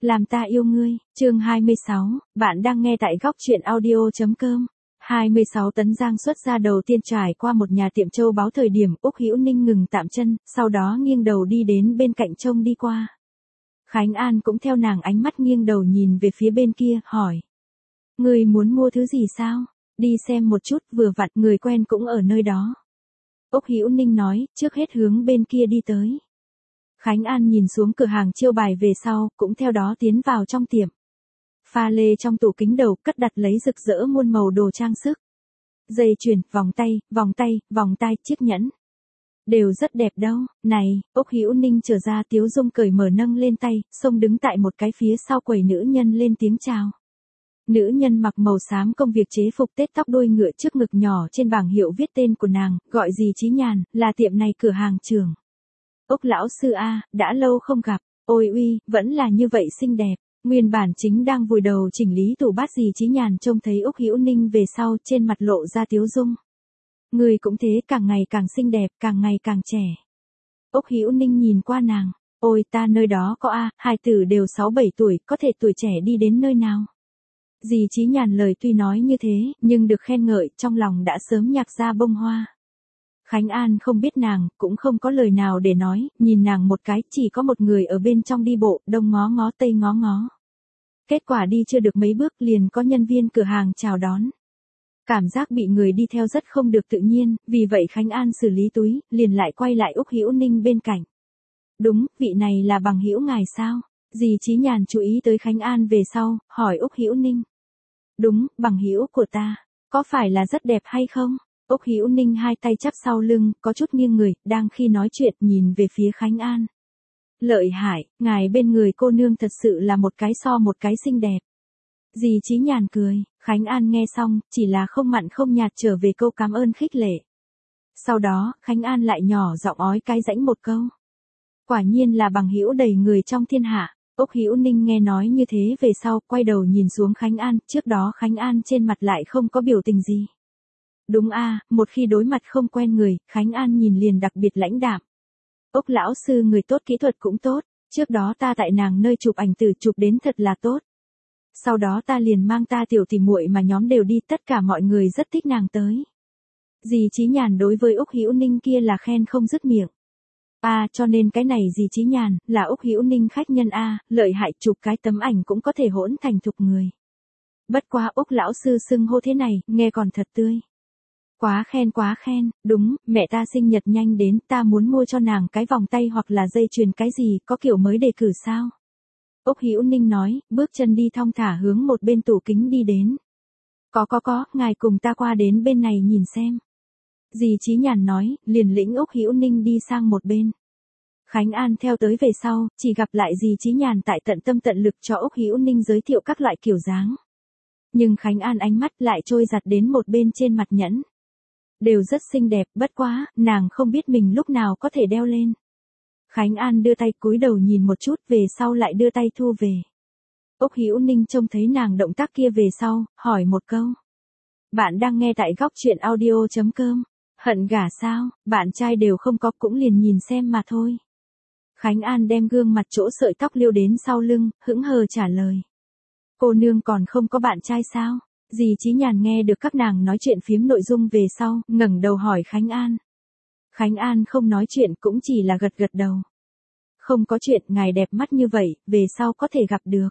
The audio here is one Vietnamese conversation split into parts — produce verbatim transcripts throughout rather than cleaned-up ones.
Làm ta yêu ngươi, chương hai mươi sáu, bạn đang nghe tại góc truyện audio.com. hai mươi sáu tấn giang xuất ra đầu tiên trải qua một nhà tiệm châu báu thời điểm Úc Hữu Ninh ngừng tạm chân, sau đó nghiêng đầu đi đến bên cạnh trông đi qua. Khánh An cũng theo nàng ánh mắt nghiêng đầu nhìn về phía bên kia, hỏi. Người muốn mua thứ gì sao? Đi xem một chút, vừa vặn người quen cũng ở nơi đó. Úc Hữu Ninh nói, trước hết hướng bên kia đi tới. Khánh An nhìn xuống cửa hàng chiêu bài về sau, cũng theo đó tiến vào trong tiệm. Pha lê trong tủ kính đầu cất đặt lấy rực rỡ muôn màu đồ trang sức. Dây chuyền, vòng tay, vòng tay, vòng tai, chiếc nhẫn. Đều rất đẹp đâu, này, Úc Hữu Ninh trở ra tiếu dung cởi mở nâng lên tay, xông đứng tại một cái phía sau quầy nữ nhân lên tiếng chào. Nữ nhân mặc màu xám công việc chế phục tết tóc đuôi ngựa trước ngực nhỏ trên bảng hiệu viết tên của nàng, gọi gì Chí Nhàn, là tiệm này cửa hàng trưởng. Úc lão sư a, đã lâu không gặp, ôi uy, vẫn là như vậy xinh đẹp. Nguyên bản chính đang vùi đầu chỉnh lý tủ bát gì Chí Nhàn trông thấy Úc Hữu Ninh về sau trên mặt lộ ra tiếu dung. Người cũng thế, càng ngày càng xinh đẹp, càng ngày càng trẻ. Úc Hữu Ninh nhìn qua nàng, ôi ta nơi đó có a, hai tử đều sáu bảy tuổi, có thể tuổi trẻ đi đến nơi nào. Dì Chí Nhàn lời tuy nói như thế, nhưng được khen ngợi, trong lòng đã sớm nhạc ra bông hoa. Khánh An không biết nàng, cũng không có lời nào để nói, nhìn nàng một cái, chỉ có một người ở bên trong đi bộ, đông ngó ngó tây ngó ngó. Kết quả đi chưa được mấy bước liền có nhân viên cửa hàng chào đón. Cảm giác bị người đi theo rất không được tự nhiên, vì vậy Khánh An xử lý túi, liền lại quay lại Úc Hữu Ninh bên cạnh. Đúng, vị này là bằng hữu ngài sao? Dì Chí Nhàn chú ý tới Khánh An về sau, hỏi Úc Hữu Ninh. Đúng, bằng hữu của ta, có phải là rất đẹp hay không? Úc Hữu Ninh hai tay chắp sau lưng, có chút nghiêng người, đang khi nói chuyện nhìn về phía Khánh An. Lợi hại, ngài bên người cô nương thật sự là một cái so một cái xinh đẹp. Dì Chí Nhàn cười, Khánh An nghe xong, chỉ là không mặn không nhạt trở về câu cảm ơn khích lệ. Sau đó, Khánh An lại nhỏ giọng ói cái rãnh một câu. Quả nhiên là bằng hữu đầy người trong thiên hạ. Úc Hữu Ninh nghe nói như thế về sau, quay đầu nhìn xuống Khánh An, trước đó Khánh An trên mặt lại không có biểu tình gì. Đúng a, một khi đối mặt không quen người, Khánh An nhìn liền đặc biệt lãnh đạm. Úc lão sư người tốt, kỹ thuật cũng tốt, trước đó ta tại nàng nơi chụp ảnh từ chụp đến thật là tốt. Sau đó ta liền mang ta tiểu tỉ muội mà nhóm đều đi, tất cả mọi người rất thích nàng tới. Dì Chí Nhàn đối với Úc Hữu Ninh kia là khen không dứt miệng. À, cho nên cái này dì Chí Nhàn, là Úc Hữu Ninh khách nhân a, lợi hại, chụp cái tấm ảnh cũng có thể hỗn thành thục người. Bất quá Úc lão sư xưng hô thế này, nghe còn thật tươi. Quá khen quá khen, đúng, mẹ ta sinh nhật nhanh đến, ta muốn mua cho nàng cái vòng tay hoặc là dây chuyền cái gì, có kiểu mới đề cử sao? Úc Hữu Ninh nói, bước chân đi thong thả hướng một bên tủ kính đi đến. Có có có, ngài cùng ta qua đến bên này nhìn xem. Dì Chí Nhàn nói, liền lĩnh Úc Hữu Ninh đi sang một bên. Khánh An theo tới về sau, chỉ gặp lại dì Chí Nhàn tại tận tâm tận lực cho Úc Hữu Ninh giới thiệu các loại kiểu dáng. Nhưng Khánh An ánh mắt lại trôi giặt đến một bên trên mặt nhẫn. Đều rất xinh đẹp, bất quá, nàng không biết mình lúc nào có thể đeo lên. Khánh An đưa tay cúi đầu nhìn một chút, về sau lại đưa tay thu về. Úc Hữu Ninh trông thấy nàng động tác kia về sau, hỏi một câu. Bạn đang nghe tại góc truyện audio.com. Hận gả sao, bạn trai đều không có, cũng liền nhìn xem mà thôi. Khánh An đem gương mặt chỗ sợi tóc liêu đến sau lưng, hững hờ trả lời. Cô nương còn không có bạn trai sao? Dì Chí Nhàn nghe được các nàng nói chuyện phiếm nội dung về sau, ngẩng đầu hỏi Khánh An. Khánh An không nói chuyện, cũng chỉ là gật gật đầu. Không có chuyện, ngài đẹp mắt như vậy, về sau có thể gặp được.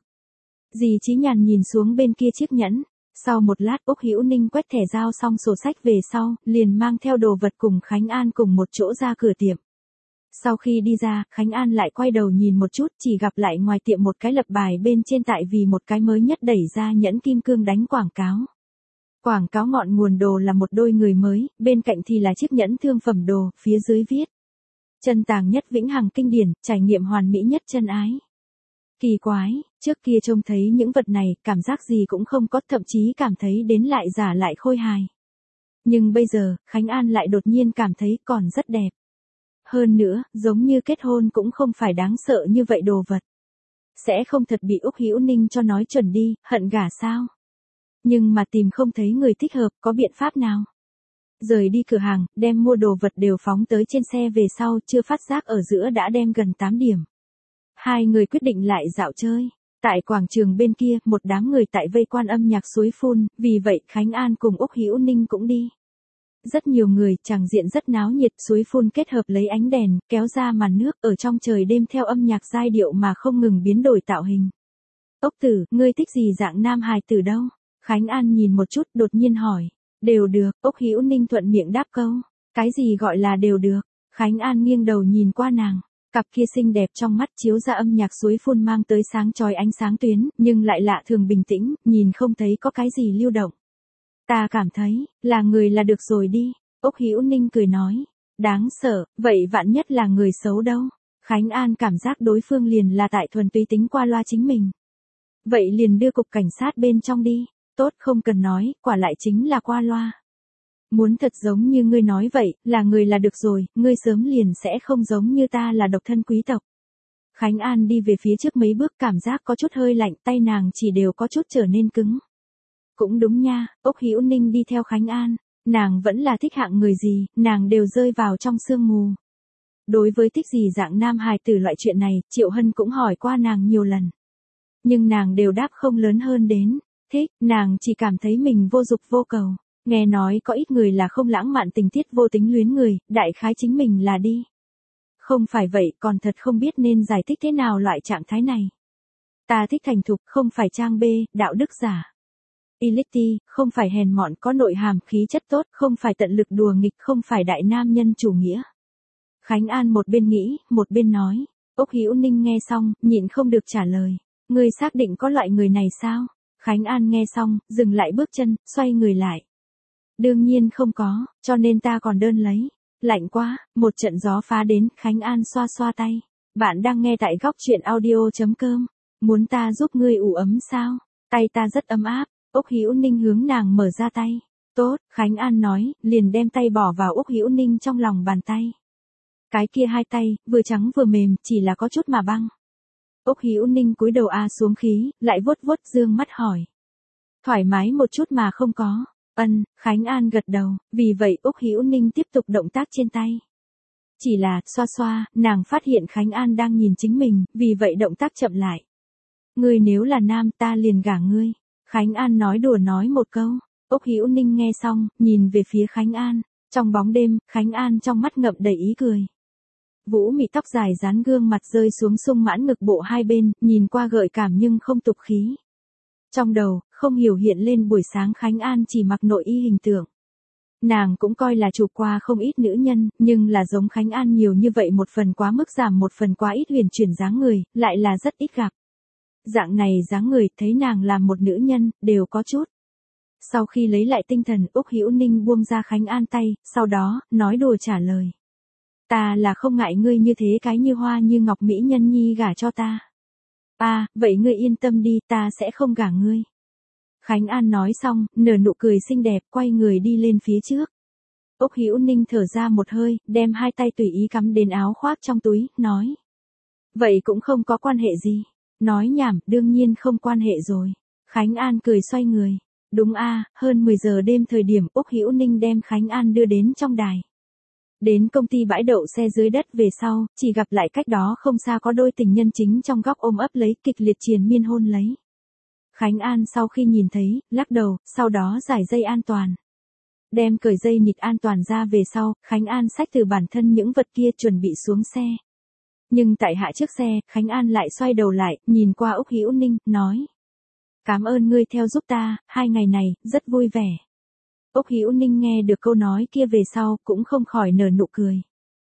Dì Chí Nhàn nhìn xuống bên kia chiếc nhẫn. Sau một lát Úc Hữu Ninh quét thẻ giao xong sổ sách về sau, liền mang theo đồ vật cùng Khánh An cùng một chỗ ra cửa tiệm. Sau khi đi ra, Khánh An lại quay đầu nhìn một chút, chỉ gặp lại ngoài tiệm một cái lập bài bên trên tại vì một cái mới nhất đẩy ra nhẫn kim cương đánh quảng cáo. Quảng cáo ngọn nguồn đồ là một đôi người mới, bên cạnh thì là chiếc nhẫn thương phẩm đồ, phía dưới viết. Chân tàng nhất vĩnh hằng kinh điển, trải nghiệm hoàn mỹ nhất chân ái. Kỳ quái, trước kia trông thấy những vật này, cảm giác gì cũng không có, thậm chí cảm thấy đến lại giả lại khôi hài. Nhưng bây giờ, Khánh An lại đột nhiên cảm thấy còn rất đẹp. Hơn nữa, giống như kết hôn cũng không phải đáng sợ như vậy đồ vật. Sẽ không thật bị Úc Hữu Ninh cho nói chuẩn đi, hận gả sao? Nhưng mà tìm không thấy người thích hợp, có biện pháp nào? Rời đi cửa hàng, đem mua đồ vật đều phóng tới trên xe về sau, chưa phát giác ở giữa đã đem gần tám điểm. Hai người quyết định lại dạo chơi. Tại quảng trường bên kia, một đám người tại vây quan âm nhạc suối phun, vì vậy Khánh An cùng Úc Hữu Ninh cũng đi. Rất nhiều người, tràng diện rất náo nhiệt, suối phun kết hợp lấy ánh đèn, kéo ra màn nước, ở trong trời đêm theo âm nhạc giai điệu mà không ngừng biến đổi tạo hình. Ốc tử, ngươi thích gì dạng nam hài tử đâu? Khánh An nhìn một chút, đột nhiên hỏi. Đều được, Úc Hữu Ninh thuận miệng đáp câu. Cái gì gọi là đều được? Khánh An nghiêng đầu nhìn qua nàng. Cặp kia xinh đẹp trong mắt chiếu ra âm nhạc suối phun mang tới sáng chói ánh sáng tuyến, nhưng lại lạ thường bình tĩnh, nhìn không thấy có cái gì lưu động. Ta cảm thấy, là người là được rồi đi. Úc Hữu Ninh cười nói. Đáng sợ, vậy vạn nhất là người xấu đâu? Khánh An cảm giác đối phương liền là tại thuần túy tính qua loa chính mình. Vậy liền đưa cục cảnh sát bên trong đi. Tốt, không cần nói, quả lại chính là qua loa. Muốn thật giống như ngươi nói vậy, là người là được rồi, ngươi sớm liền sẽ không giống như ta là độc thân quý tộc. Khánh An đi về phía trước mấy bước, cảm giác có chút hơi lạnh, tay nàng chỉ đều có chút trở nên cứng. Cũng đúng nha, Úc Hữu Ninh đi theo Khánh An, nàng vẫn là thích hạng người gì, nàng đều rơi vào trong sương mù. Đối với thích gì dạng nam hài tử loại chuyện này, Triệu Hân cũng hỏi qua nàng nhiều lần. Nhưng nàng đều đáp không lớn hơn đến, thích, nàng chỉ cảm thấy mình vô dục vô cầu. Nghe nói có ít người là không lãng mạn tình tiết vô tính luyến người, đại khái chính mình là đi. Không phải vậy, còn thật không biết nên giải thích thế nào loại trạng thái này. Ta thích thành thục, không phải trang bê, đạo đức giả. Elite, không phải hèn mọn, có nội hàm, khí chất tốt, không phải tận lực đùa nghịch, không phải đại nam nhân chủ nghĩa. Khánh An một bên nghĩ, một bên nói. Úc Hữu Ninh nghe xong, nhịn không được trả lời. Ngươi xác định có loại người này sao? Khánh An nghe xong, dừng lại bước chân, xoay người lại. Đương nhiên không có, cho nên ta còn đơn lấy. Lạnh quá, một trận gió phá đến, Khánh An xoa xoa tay. Bạn đang nghe tại góc truyện audio chấm com. Muốn ta giúp ngươi ủ ấm sao? Tay ta rất ấm áp. Úc Hữu Ninh hướng nàng mở ra tay. Tốt, Khánh An nói, liền đem tay bỏ vào Úc Hữu Ninh trong lòng bàn tay. Cái kia hai tay, vừa trắng vừa mềm, chỉ là có chút mà băng. Úc Hữu Ninh cúi đầu a xuống khí, lại vuốt vuốt dương mắt hỏi. Thoải mái một chút mà không có. Ân, Khánh An gật đầu, vì vậy Úc Hữu Ninh tiếp tục động tác trên tay. Chỉ là, xoa xoa, nàng phát hiện Khánh An đang nhìn chính mình, vì vậy động tác chậm lại. Ngươi nếu là nam ta liền gả ngươi. Khánh An nói đùa nói một câu. Úc Hữu Ninh nghe xong, nhìn về phía Khánh An. Trong bóng đêm, Khánh An trong mắt ngậm đầy ý cười. Vũ mị tóc dài dán gương mặt rơi xuống sung mãn ngực bộ hai bên, nhìn qua gợi cảm nhưng không tục khí. Trong đầu, không hiểu hiện lên buổi sáng Khánh An chỉ mặc nội y hình tượng. Nàng cũng coi là chụp qua không ít nữ nhân, nhưng là giống Khánh An nhiều như vậy một phần quá mức giảm một phần quá ít huyền chuyển dáng người, lại là rất ít gặp. Dạng này dáng người, thấy nàng làm một nữ nhân, đều có chút. Sau khi lấy lại tinh thần, Úc Hữu Ninh buông ra Khánh An tay, sau đó, nói đùa trả lời. Ta là không ngại ngươi như thế cái như hoa như ngọc mỹ nhân nhi gả cho ta. À, vậy ngươi yên tâm đi, ta sẽ không gả ngươi. Khánh An nói xong, nở nụ cười xinh đẹp, quay người đi lên phía trước. Úc Hữu Ninh thở ra một hơi, đem hai tay tùy ý cắm đến áo khoác trong túi, nói. Vậy cũng không có quan hệ gì. Nói nhảm, đương nhiên không quan hệ rồi. Khánh An cười xoay người. Đúng a, hơn mười giờ đêm thời điểm Úc Hữu Ninh đem Khánh An đưa đến trong đài. Đến công ty bãi đậu xe dưới đất về sau, chỉ gặp lại cách đó không xa có đôi tình nhân chính trong góc ôm ấp lấy, kịch liệt triền miên hôn lấy. Khánh An sau khi nhìn thấy, lắc đầu, sau đó giải dây an toàn. Đem cởi dây nịt an toàn ra về sau, Khánh An xách từ bản thân những vật kia chuẩn bị xuống xe. Nhưng tại hạ chiếc xe, Khánh An lại xoay đầu lại, nhìn qua Úc Hữu Ninh, nói. Cảm ơn ngươi theo giúp ta, hai ngày này, rất vui vẻ. Úc Hữu Ninh nghe được câu nói kia về sau, cũng không khỏi nở nụ cười.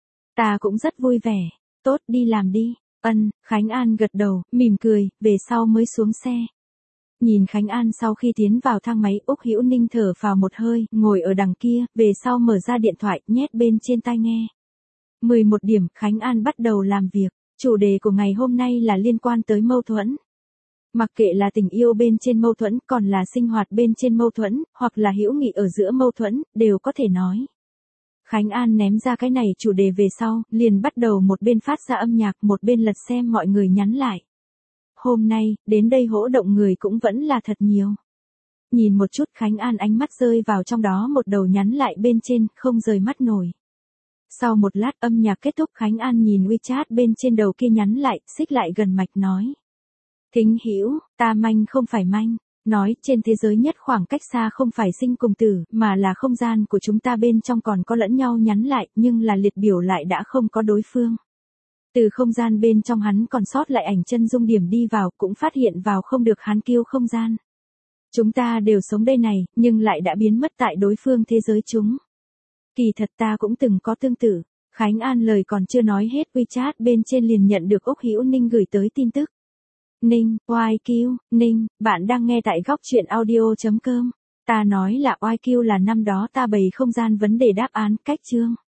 Ta cũng rất vui vẻ. Tốt, đi làm đi. Ân, Khánh An gật đầu, mỉm cười, về sau mới xuống xe. Nhìn Khánh An sau khi tiến vào thang máy, Úc Hữu Ninh thở phào một hơi, ngồi ở đằng kia, về sau mở ra điện thoại, nhét bên trên tai nghe. mười một điểm, Khánh An bắt đầu làm việc. Chủ đề của ngày hôm nay là liên quan tới mâu thuẫn. Mặc kệ là tình yêu bên trên mâu thuẫn, còn là sinh hoạt bên trên mâu thuẫn, hoặc là hữu nghị ở giữa mâu thuẫn, đều có thể nói. Khánh An ném ra cái này chủ đề về sau, liền bắt đầu một bên phát ra âm nhạc, một bên lật xem mọi người nhắn lại. Hôm nay, đến đây hỗ động người cũng vẫn là thật nhiều. Nhìn một chút Khánh An ánh mắt rơi vào trong đó một đầu nhắn lại bên trên, không rời mắt nổi. Sau một lát âm nhạc kết thúc Khánh An nhìn WeChat bên trên đầu kia nhắn lại, xích lại gần mạch nói. Thính Hữu, ta manh không phải manh. Nói trên thế giới nhất khoảng cách xa không phải sinh cùng tử, mà là không gian của chúng ta bên trong còn có lẫn nhau nhắn lại, nhưng là liệt biểu lại đã không có đối phương. Từ không gian bên trong hắn còn sót lại ảnh chân dung điểm đi vào, cũng phát hiện vào không được hắn kêu không gian. Chúng ta đều sống đây này, nhưng lại đã biến mất tại đối phương thế giới chúng. Kỳ thật ta cũng từng có tương tự. Khánh An lời còn chưa nói hết, WeChat bên trên liền nhận được Úc Hữu Ninh gửi tới tin tức. Ninh, oai kiu, Ninh, bạn đang nghe tại góc truyện audio chấm com. Ta nói là oai kiu là năm đó ta bày không gian vấn đề đáp án, cách chương.